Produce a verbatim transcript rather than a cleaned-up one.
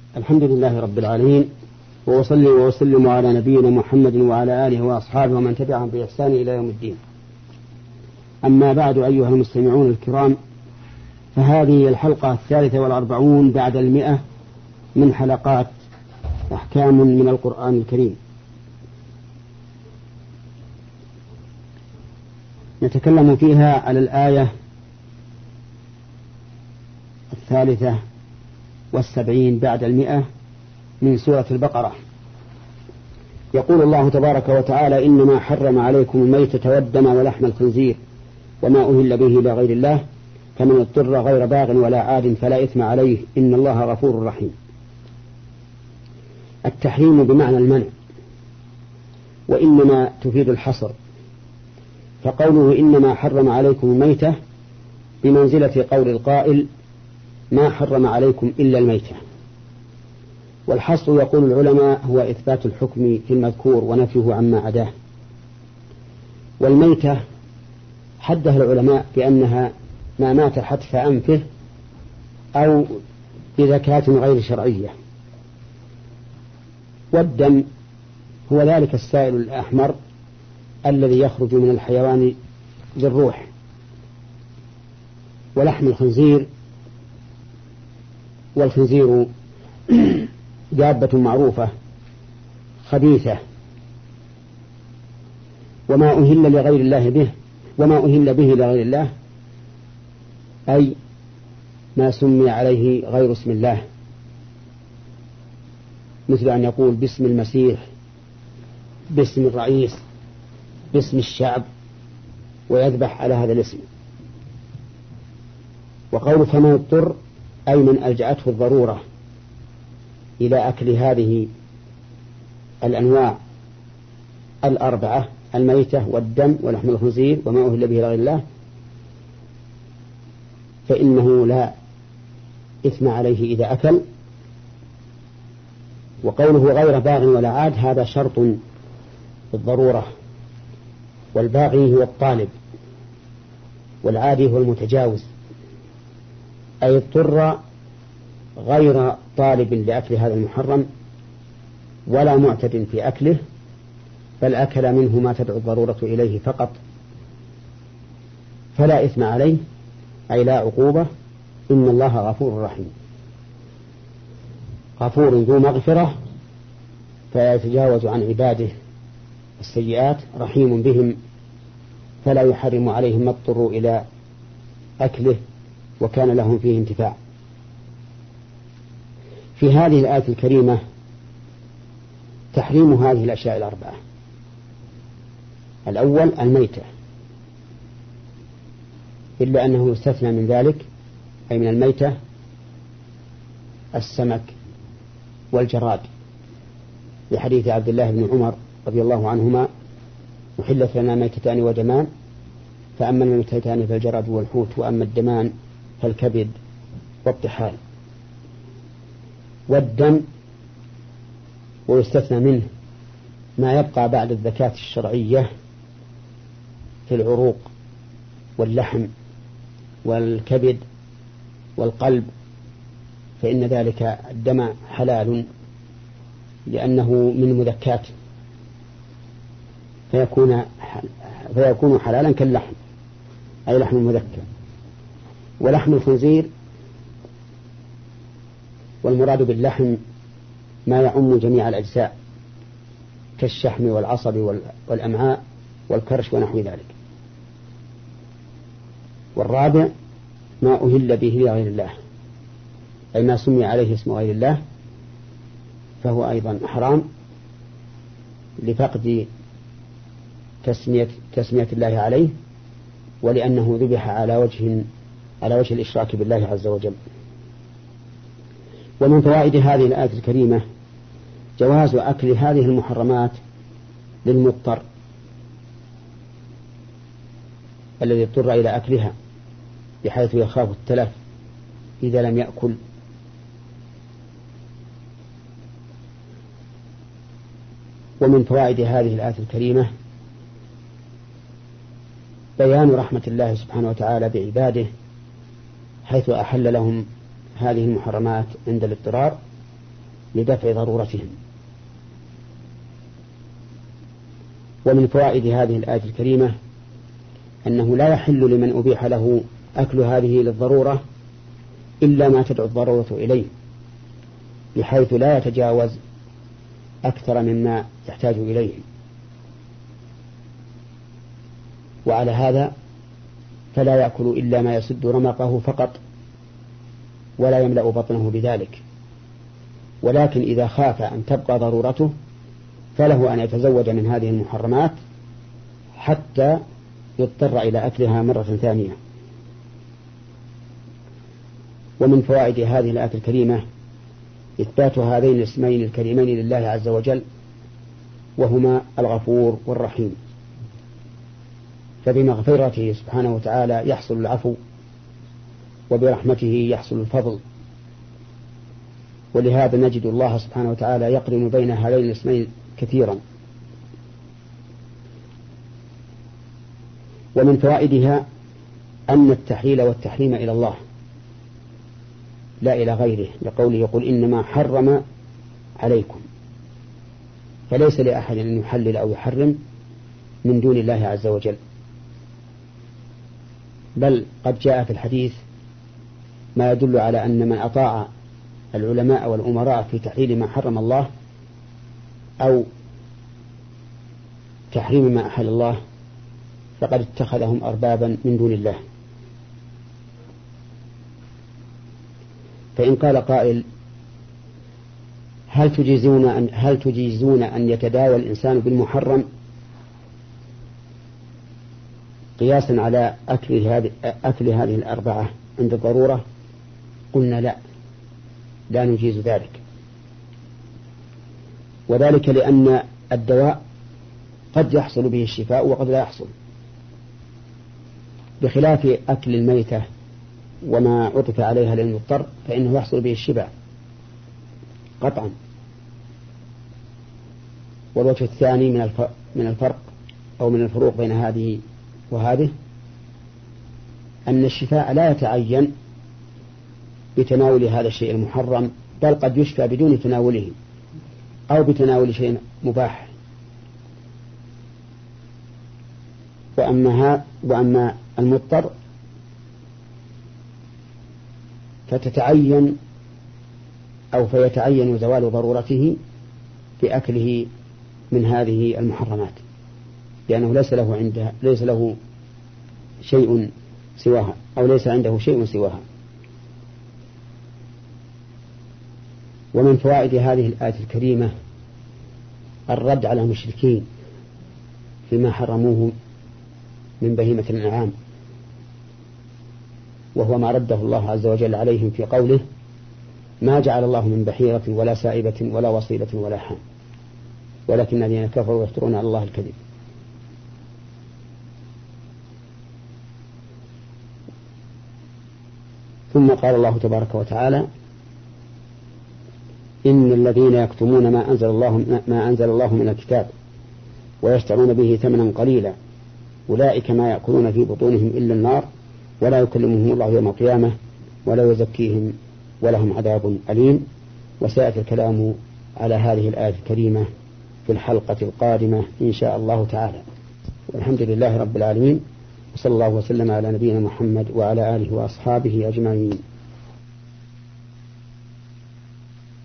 الحمد لله رب العالمين، وأصلي وأسلم على نبينا محمد وعلى آله وأصحابه ومن تبعهم بإحسان إلى يوم الدين. أما بعد، أيها المستمعون الكرام، فهذه الحلقة الثالثة والأربعون بعد المئة من حلقات أحكام من القرآن الكريم. نتكلم فيها على الآية الثالثة والسبعين بعد المئة من سورة البقرة. يقول الله تبارك وتعالى: إنما حرم عليكم الميتة والدم ولحم الخنزير وما أهل به لغير الله فمن اضطر غير باغ ولا عاد فلا إثم عليه إن الله غفور رحيم. التحريم بمعنى المنع، وإنما تفيد الحصر، فقوله إنما حرم عليكم الميتة بمنزلة قول القائل ما حرم عليكم إلا الميتة. والحصر يقول العلماء هو إثبات الحكم في المذكور ونفيه عما عداه. والميتة حدها العلماء بأنها ما مات حتف أنفه أو بذكاة غير شرعية. والدم هو ذلك السائل الأحمر الذي يخرج من الحيوان بالروح. ولحم الخنزير، والخنزير دابة معروفة خبيثة، وما أهل لغير الله به وما أهل به لغير الله أي ما سمي عليه غير اسم الله، مثل أن يقول باسم المسيح، باسم الرئيس، باسم الشعب، ويذبح على هذا الاسم. وقول فمن اضطر أي من ألجأته الضرورة إلى أكل هذه الأنواع الأربعة: الميتة والدم ولحم الخنزير وما أهل به لغير الله، فإنه لا إثم عليه إذا أكل. وقوله غير باغ ولا عاد هذا شرط بالضرورة، والباغي هو الطالب والعادي هو المتجاوز، أي اضطر غير طالب لأكل هذا المحرم ولا معتد في أكله، بل أكل منه ما تدعو الضرورة إليه فقط، فلا إثم عليه أي لا عقوبة. إن الله غفور رحيم، غفور ذو مغفرة فيتجاوز عن عباده السيئات، رحيم بهم فلا يحرم عليهم ما اضطروا إلى أكله وكان لهم فيه انتفاع. في هذه الآية الكريمة تحريم هذه الأشياء الأربعة: الأول الميتة، إلا أنه يستثنى من ذلك أي من الميتة السمك والجراد، لحديث عبد الله بن عمر رضي الله عنهما: أحلت لنا ميتتان ودمان، فأما الميتتان فالجراد والحوت، وأما الدمان فالكبد والطحال. والدم ويستثنى منه ما يبقى بعد الزكاة الشرعية في العروق واللحم والكبد والقلب، فإن ذلك الدم حلال لأنه من مذكات، فيكون فيكون حلالا كاللحم أي لحم المذكى. ولحم الخنزير، والمراد باللحم ما يعم جميع الأجزاء كالشحم والعصب والأمعاء والكرش ونحو ذلك. والرابع ما أهل به لغير الله أي ما سمي عليه اسم غير الله، فهو أيضا حرام لفقد تسمية, تسمية الله عليه، ولأنه ذبح على وجه على وجه الإشراك بالله عز وجل. ومن فوائد هذه الآية الكريمة جواز أكل هذه المحرمات للمضطر الذي اضطر إلى أكلها بحيث يخاف التلف إذا لم يأكل. ومن فوائد هذه الآية الكريمة بيان رحمة الله سبحانه وتعالى بعباده، حيث أحل لهم هذه المحرمات عند الاضطرار، لدفع ضرورتهم. ومن فوائد هذه الآية الكريمة أنه لا يحل لمن أبيح له أكل هذه للضرورة إلا ما تدعو الضرورة إليه، بحيث لا يتجاوز أكثر مما يحتاج إليه. وعلى هذا فلا يأكل إلا ما يسد رمقه فقط ولا يملأ بطنه بذلك، ولكن إذا خاف أن تبقى ضرورته فله أن يتزوج من هذه المحرمات حتى يضطر إلى أكلها مرة ثانية. ومن فوائد هذه الآية الكريمة إثبات هذين الاسمين الكريمين لله عز وجل، وهما الغفور والرحيم، فبمغفرته سبحانه وتعالى يحصل العفو، وبرحمته يحصل الفضل. ولهذا نجد الله سبحانه وتعالى يقرن بين هذين الاسمين كثيرا. ومن فوائدها أن التحليل والتحريم إلى الله لا إلى غيره، لقوله يقول إنما حرم عليكم، فليس لأحد أن يحلل أو يحرم من دون الله عز وجل. بل قد جاء في الحديث ما يدل على أن من أطاع العلماء والأمراء في تحليل ما حرم الله أو تحريم ما أحل الله فقد اتخذهم أربابا من دون الله. فإن قال قائل هل تجيزون أن, هل تجيزون أن يتداوى الإنسان بالمحرم قياسا على أكل هذه, أكل هذه الأربعة عند الضرورة؟ قلنا لا، لا نجيز ذلك، وذلك لأن الدواء قد يحصل به الشفاء وقد لا يحصل، بخلاف أكل الميتة وما عطف عليها للمضطر فإنه يحصل به الشفاء قطعا. والوجه الثاني من الفرق أو من الفروق بين هذه وهذه أن الشفاء لا يتعين بتناول هذا الشيء المحرم، بل قد يشفى بدون تناوله أو بتناول شيء مباح. وأما, وأما المضطر فتتعين أو فيتعين زوال ضرورته بأكله من هذه المحرمات، لأنه ليس له عنده ليس له شيء سواها أو ليس عنده شيء سواها. ومن فوائد هذه الآية الكريمة الرد على المشركين فيما حرموه من بهيمة الأنعام، وهو ما رده الله عز وجل عليهم في قوله ما جعل الله من بحيرة ولا سائبة ولا وصيلة ولا حام ولكن الذين كفروا يفترون على الله الكذب. ثم قال الله تبارك وتعالى إن الذين يكتمون ما أنزل الله, ما أنزل الله من الكتاب ويشترون به ثمنا قليلا أولئك ما يأكلون في بطونهم إلا النار ولا يكلمهم الله يوم القيامة ولا يزكيهم ولهم عذاب أليم. وسيأتي الكلام على هذه الآية الكريمة في الحلقة القادمة إن شاء الله تعالى. والحمد لله رب العالمين، وصلى الله وسلم على نبينا محمد وعلى آله وأصحابه أجمعين.